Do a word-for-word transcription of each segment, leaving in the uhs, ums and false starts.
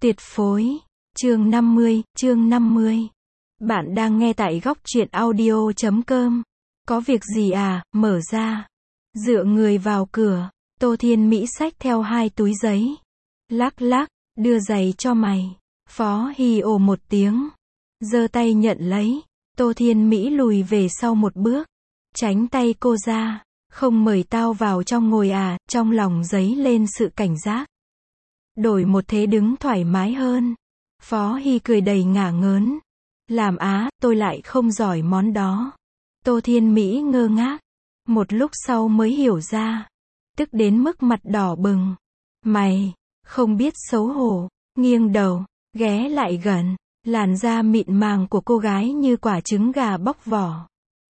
Tuyệt phối. Chương năm mươi, chương năm mươi. Bạn đang nghe tại góc truyện audio chấm com. Có việc gì à, mở ra. Dựa người vào cửa, Tô Thiên Mỹ xách theo hai túi giấy. Lắc lắc, đưa giày cho mày. Phó Hy ồ một tiếng. Giơ tay nhận lấy. Tô Thiên Mỹ lùi về sau một bước. Tránh tay cô ra. Không mời tao vào trong ngồi à, trong lòng dấy lên sự cảnh giác. Đổi một thế đứng thoải mái hơn. Phó Hy cười đầy ngả ngớn. Làm á, tôi lại không giỏi món đó. Tô Thiên Mỹ ngơ ngác. Một lúc sau mới hiểu ra. Tức đến mức mặt đỏ bừng. Mày, không biết xấu hổ. Nghiêng đầu, ghé lại gần. Làn da mịn màng của cô gái như quả trứng gà bóc vỏ.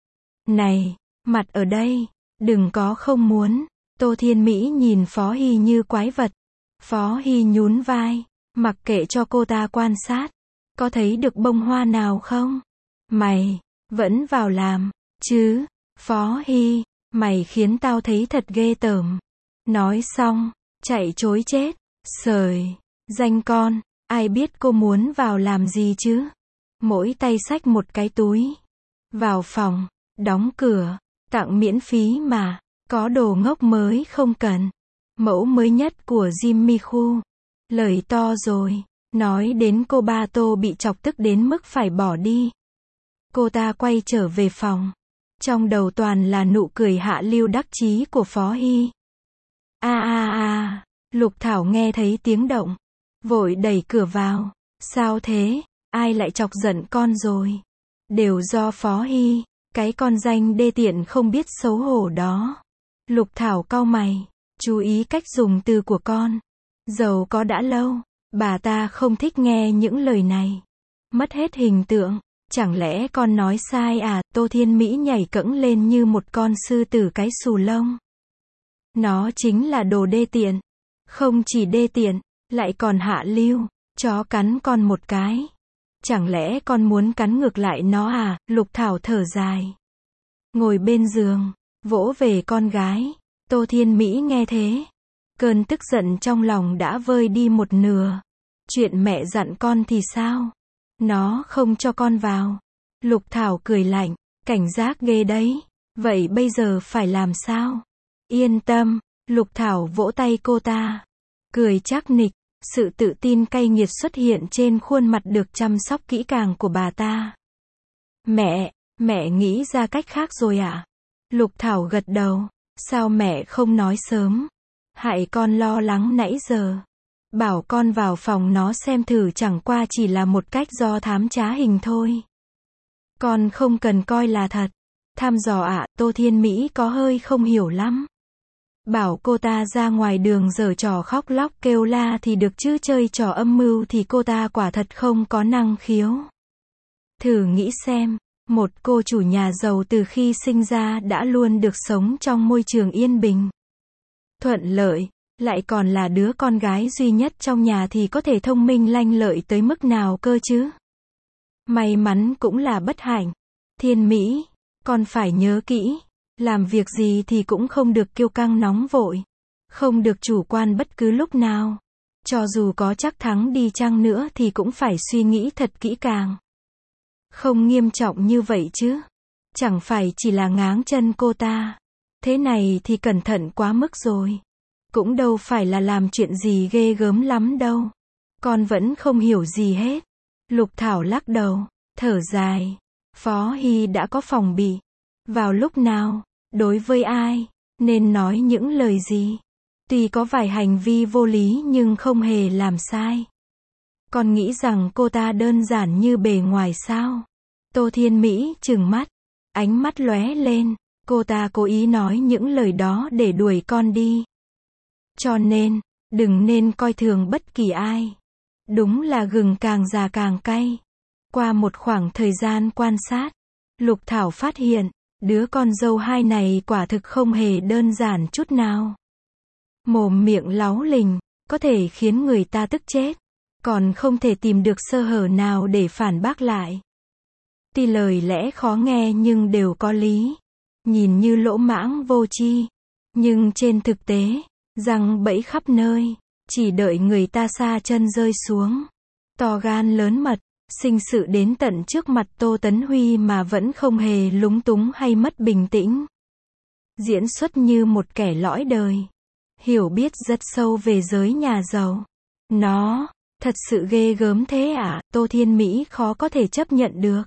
Này, mặt ở đây, đừng có không muốn. Tô Thiên Mỹ nhìn Phó Hy như quái vật. Phó Hy nhún vai, mặc kệ cho cô ta quan sát. Có thấy được bông hoa nào không? Mày, vẫn vào làm, chứ? Phó Hy, mày khiến tao thấy thật ghê tởm. Nói xong, chạy chối chết. Sời, danh con, ai biết cô muốn vào làm gì chứ? Mỗi tay xách một cái túi. Vào phòng, đóng cửa, tặng miễn phí mà, có đồ ngốc mới không cần. Mẫu mới nhất của Jimmy Choo. Lời to rồi. Nói đến cô ba Tô bị chọc tức đến mức phải bỏ đi. Cô ta quay trở về phòng. Trong đầu toàn là nụ cười hạ lưu đắc chí của Phó Hy. A a a, Lục Thảo nghe thấy tiếng động. Vội đẩy cửa vào. Sao thế? Ai lại chọc giận con rồi? Đều do Phó Hy, cái con danh đê tiện không biết xấu hổ đó. Lục Thảo cau mày. Chú ý cách dùng từ của con. Giàu có đã lâu, bà ta không thích nghe những lời này. Mất hết hình tượng. Chẳng lẽ con nói sai à? Tô Thiên Mỹ nhảy cẫng lên như một con sư tử cái xù lông. Nó chính là đồ đê tiện. Không chỉ đê tiện, lại còn hạ lưu. Chó cắn con một cái. Chẳng lẽ con muốn cắn ngược lại nó à? Lục Thảo thở dài. Ngồi bên giường, vỗ về con gái. Tô Thiên Mỹ nghe thế. Cơn tức giận trong lòng đã vơi đi một nửa. Chuyện mẹ dặn con thì sao? Nó không cho con vào. Lục Thảo cười lạnh. Cảnh giác ghê đấy. Vậy bây giờ phải làm sao? Yên tâm. Lục Thảo vỗ tay cô ta. Cười chắc nịch. Sự tự tin cay nghiệt xuất hiện trên khuôn mặt được chăm sóc kỹ càng của bà ta. Mẹ, mẹ nghĩ ra cách khác rồi ạ? À? Lục Thảo gật đầu. Sao mẹ không nói sớm? Hại con lo lắng nãy giờ. Bảo con vào phòng nó xem thử, chẳng qua chỉ là một cách do thám trá hình thôi. Con không cần coi là thật. Thăm dò ạ. À, Tô Thiên Mỹ có hơi không hiểu lắm. Bảo cô ta ra ngoài đường giở trò khóc lóc kêu la thì được chứ chơi trò âm mưu thì cô ta quả thật không có năng khiếu. Thử nghĩ xem. Một cô chủ nhà giàu từ khi sinh ra đã luôn được sống trong môi trường yên bình, thuận lợi, lại còn là đứa con gái duy nhất trong nhà thì có thể thông minh lanh lợi tới mức nào cơ chứ? May mắn cũng là bất hạnh. Thiên Mỹ, con phải nhớ kỹ, làm việc gì thì cũng không được kiêu căng nóng vội, không được chủ quan bất cứ lúc nào. Cho dù có chắc thắng đi chăng nữa thì cũng phải suy nghĩ thật kỹ càng. Không nghiêm trọng như vậy chứ. Chẳng phải chỉ là ngáng chân cô ta. Thế này thì cẩn thận quá mức rồi. Cũng đâu phải là làm chuyện gì ghê gớm lắm đâu. Con vẫn không hiểu gì hết. Lục Thảo lắc đầu, thở dài. Phó Hy đã có phòng bị. Vào lúc nào, đối với ai, nên nói những lời gì. Tuy có vài hành vi vô lý nhưng không hề làm sai. Con nghĩ rằng cô ta đơn giản như bề ngoài sao? Tô Thiên Mỹ trừng mắt. Ánh mắt lóe lên. Cô ta cố ý nói những lời đó để đuổi con đi. Cho nên, đừng nên coi thường bất kỳ ai. Đúng là gừng càng già càng cay. Qua một khoảng thời gian quan sát, Lục Thảo phát hiện, đứa con dâu hai này quả thực không hề đơn giản chút nào. Mồm miệng láu lình, có thể khiến người ta tức chết. Còn không thể tìm được sơ hở nào để phản bác lại. Tuy lời lẽ khó nghe nhưng đều có lý. Nhìn như lỗ mãng vô tri. Nhưng trên thực tế, răng bẫy khắp nơi. chỉ đợi người ta sa chân rơi xuống. To gan lớn mật, sinh sự đến tận trước mặt Tô Tấn Huy mà vẫn không hề lúng túng hay mất bình tĩnh. Diễn xuất như một kẻ lõi đời. Hiểu biết rất sâu về giới nhà giàu. Nó, thật sự ghê gớm thế à, Tô Thiên Mỹ khó có thể chấp nhận được.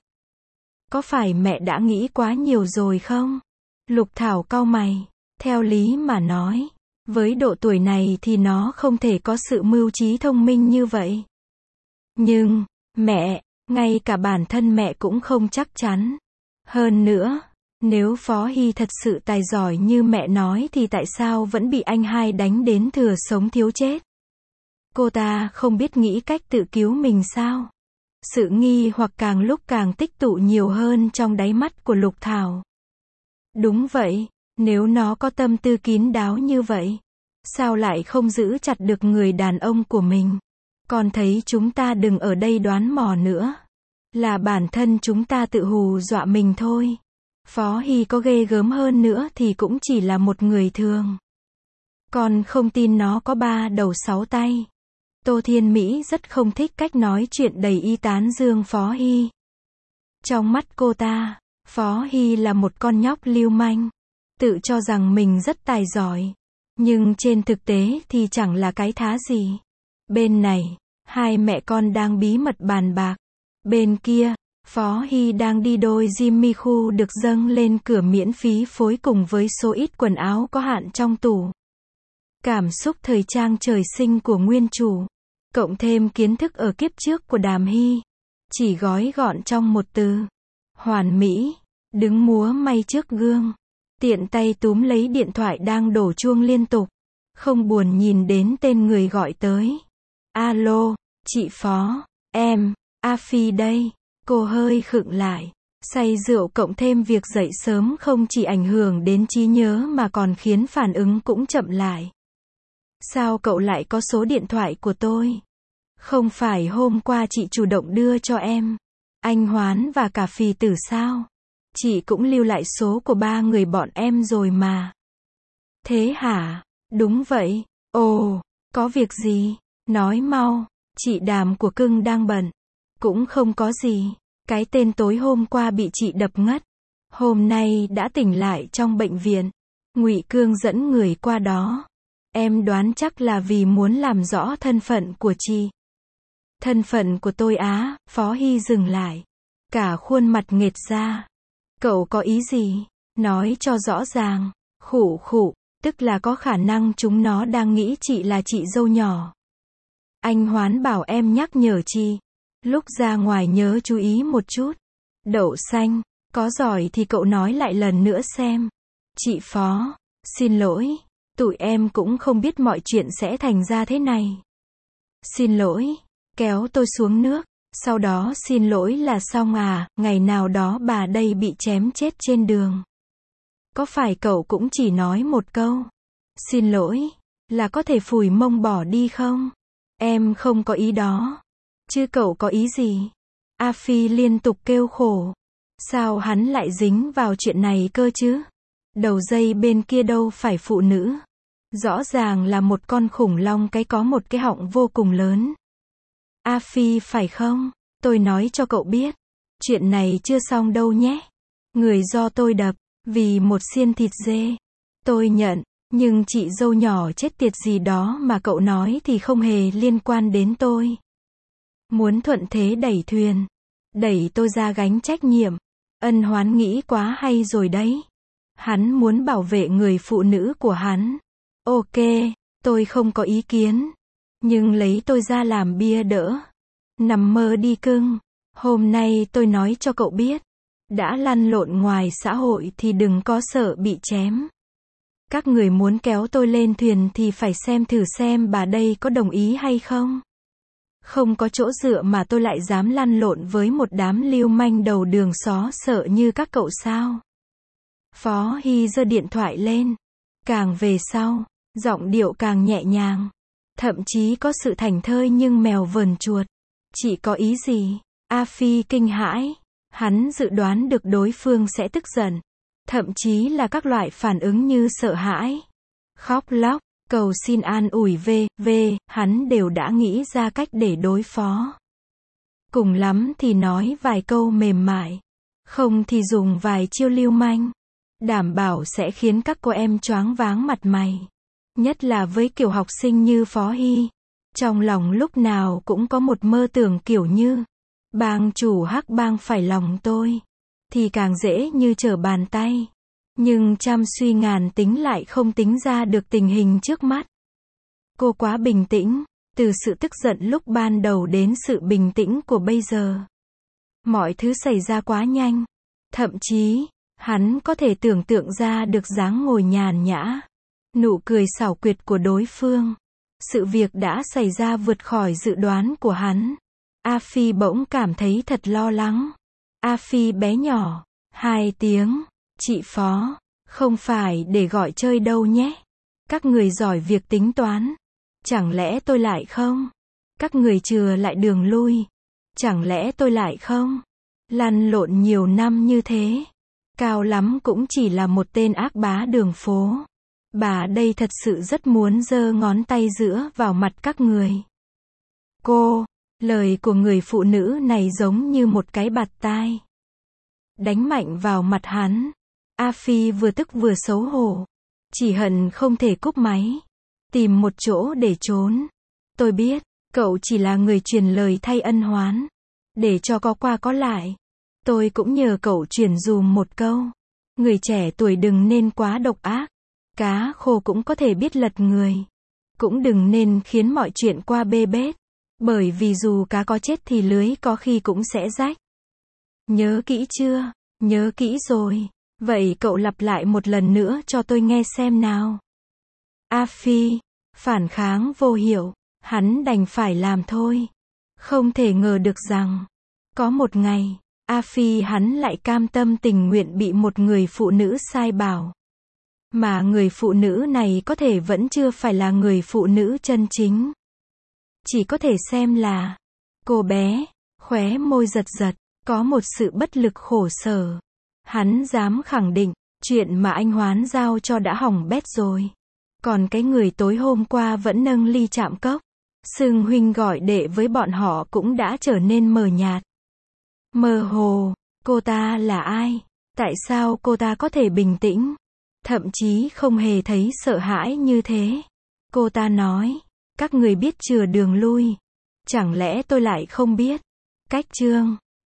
Có phải mẹ đã nghĩ quá nhiều rồi không? Lục Thảo cau mày. Theo lý mà nói, với độ tuổi này thì nó không thể có sự mưu trí thông minh như vậy. Nhưng, mẹ, ngay cả bản thân mẹ cũng không chắc chắn. Hơn nữa, nếu Phó Hy thật sự tài giỏi như mẹ nói thì tại sao vẫn bị anh hai đánh đến thừa sống thiếu chết? Cô ta không biết nghĩ cách tự cứu mình sao? Sự nghi hoặc càng lúc càng tích tụ nhiều hơn trong đáy mắt của Lục Thảo. Đúng vậy, nếu nó có tâm tư kín đáo như vậy, sao lại không giữ chặt được người đàn ông của mình? Con thấy chúng ta đừng ở đây đoán mò nữa. Là bản thân chúng ta tự hù dọa mình thôi. Phó Hy có ghê gớm hơn nữa thì cũng chỉ là một người thường. Con không tin nó có ba đầu sáu tay. Tô Thiên Mỹ rất không thích cách nói chuyện đầy y tán dương Phó Hy. Trong mắt cô ta, Phó Hy là một con nhóc lưu manh, tự cho rằng mình rất tài giỏi, nhưng trên thực tế thì chẳng là cái thá gì. Bên này, hai mẹ con đang bí mật bàn bạc. Bên kia, Phó Hy đang đi đôi Jimmy Choo được dâng lên cửa miễn phí phối cùng với số ít quần áo có hạn trong tủ. Cảm xúc thời trang trời sinh của nguyên chủ, cộng thêm kiến thức ở kiếp trước của Đàm Hy, chỉ gói gọn trong một từ: hoàn mỹ. Đứng múa may trước gương, tiện tay túm lấy điện thoại đang đổ chuông liên tục, không buồn nhìn đến tên người gọi tới. Alo, chị Phó, em, A Phi đây. Cô hơi khựng lại. Say rượu cộng thêm việc dậy sớm không chỉ ảnh hưởng đến trí nhớ mà còn khiến phản ứng cũng chậm lại. Sao cậu lại có số điện thoại của tôi? Không phải hôm qua chị chủ động đưa cho em, anh Hoán và cả Phì Tử sao? Chị cũng lưu lại số của ba người bọn em rồi mà. Thế hả? Đúng vậy. Ồ, có việc gì? Nói mau, chị Đàm của cưng đang bận. Cũng không có gì. Cái tên tối hôm qua bị chị đập ngất, hôm nay đã tỉnh lại trong bệnh viện. Ngụy Cương dẫn người qua đó. Em đoán chắc là vì muốn làm rõ thân phận của chị. Thân phận của tôi á? Phó Hy dừng lại, cả khuôn mặt nghệt ra. Cậu có ý gì? Nói cho rõ ràng. Khụ khụ, tức là có khả năng chúng nó đang nghĩ chị là chị dâu nhỏ. Anh Hoán bảo em nhắc nhở chị, lúc ra ngoài nhớ chú ý một chút. Đậu xanh, có giỏi thì cậu nói lại lần nữa xem. Chị Phó, xin lỗi, tụi em cũng không biết mọi chuyện sẽ thành ra thế này. Xin lỗi, kéo tôi xuống nước, sau đó xin lỗi là xong à? Ngày nào đó bà đây bị chém chết trên đường, có phải cậu cũng chỉ nói một câu xin lỗi là có thể phủi mông bỏ đi không? Em không có ý đó. Chứ cậu có ý gì? A Phi liên tục kêu khổ. Sao hắn lại dính vào chuyện này cơ chứ? Đầu dây bên kia đâu phải phụ nữ. Rõ ràng là một con khủng long cái có một cái họng vô cùng lớn. A Phi phải không? Tôi nói cho cậu biết, chuyện này chưa xong đâu nhé. Người do tôi đập, vì một xiên thịt dê. Tôi nhận, nhưng chị dâu nhỏ chết tiệt gì đó mà cậu nói thì không hề liên quan đến tôi. Muốn thuận thế đẩy thuyền, đẩy tôi ra gánh trách nhiệm. Ân Hoán nghĩ quá hay rồi đấy. Hắn muốn bảo vệ người phụ nữ của hắn. Ok, tôi không có ý kiến. Nhưng lấy tôi ra làm bia đỡ. Nằm mơ đi cưng. Hôm nay tôi nói cho cậu biết, đã lăn lộn ngoài xã hội thì đừng có sợ bị chém. Các người muốn kéo tôi lên thuyền thì phải xem thử xem bà đây có đồng ý hay không. Không có chỗ dựa mà tôi lại dám lăn lộn với một đám lưu manh đầu đường xó sợ như các cậu sao? Phó Hy giơ điện thoại lên. Càng về sau, giọng điệu càng nhẹ nhàng. Thậm chí có sự thảnh thơi nhưng mèo vờn chuột. Chị có ý gì? A Phi kinh hãi. Hắn dự đoán được đối phương sẽ tức giận. Thậm chí là các loại phản ứng như sợ hãi, khóc lóc, cầu xin an ủi v, v, hắn đều đã nghĩ ra cách để đối phó. Cùng lắm thì nói vài câu mềm mại, không thì dùng vài chiêu lưu manh, đảm bảo sẽ khiến các cô em choáng váng mặt mày. Nhất là với kiểu học sinh như Phó Hy, trong lòng lúc nào cũng có một mơ tưởng kiểu như bang chủ hắc bang phải lòng tôi, thì càng dễ như trở bàn tay. Nhưng trăm suy ngàn tính lại không tính ra được tình hình trước mắt. Cô quá bình tĩnh, từ sự tức giận lúc ban đầu đến sự bình tĩnh của bây giờ. Mọi thứ xảy ra quá nhanh. Thậm chí, hắn có thể tưởng tượng ra được dáng ngồi nhàn nhã, nụ cười xảo quyệt của đối phương. Sự việc đã xảy ra vượt khỏi dự đoán của hắn. A Phi bỗng cảm thấy thật lo lắng. A Phi bé nhỏ, hai tiếng, chị Phó, không phải để gọi chơi đâu nhé. Các người giỏi việc tính toán. Chẳng lẽ tôi lại không? Các người chừa lại đường lui. Chẳng lẽ tôi lại không? Lăn lộn nhiều năm như thế. Cao lắm cũng chỉ là một tên ác bá đường phố. Bà đây thật sự rất muốn giơ ngón tay giữa vào mặt các người. Cô, lời của người phụ nữ này giống như một cái bạt tai. Đánh mạnh vào mặt hắn. A Phi vừa tức vừa xấu hổ. Chỉ hận không thể cúp máy. Tìm một chỗ để trốn. Tôi biết, cậu chỉ là người truyền lời thay ân oán. Để cho có qua có lại. Tôi cũng nhờ cậu truyền dùm một câu. Người trẻ tuổi đừng nên quá độc ác. Cá khô cũng có thể biết lật người. Cũng đừng nên khiến mọi chuyện qua bê bết. Bởi vì dù cá có chết thì lưới có khi cũng sẽ rách. Nhớ kỹ chưa? Nhớ kỹ rồi. Vậy cậu lặp lại một lần nữa cho tôi nghe xem nào. A Phi, phản kháng vô hiệu, hắn đành phải làm thôi. Không thể ngờ được rằng, có một ngày, A Phi hắn lại cam tâm tình nguyện bị một người phụ nữ sai bảo. Mà người phụ nữ này có thể vẫn chưa phải là người phụ nữ chân chính. Chỉ có thể xem là, cô bé, khóe môi giật giật, có một sự bất lực khổ sở. Hắn dám khẳng định, chuyện mà anh Hoán giao cho đã hỏng bét rồi. Còn cái người tối hôm qua vẫn nâng ly chạm cốc, xưng huynh gọi đệ với bọn họ cũng đã trở nên mờ nhạt. Mơ hồ, cô ta là ai? Tại sao cô ta có thể bình tĩnh? Thậm chí không hề thấy sợ hãi như thế. Cô ta nói, các người biết chừa đường lui. Chẳng lẽ tôi lại không biết? Cách chương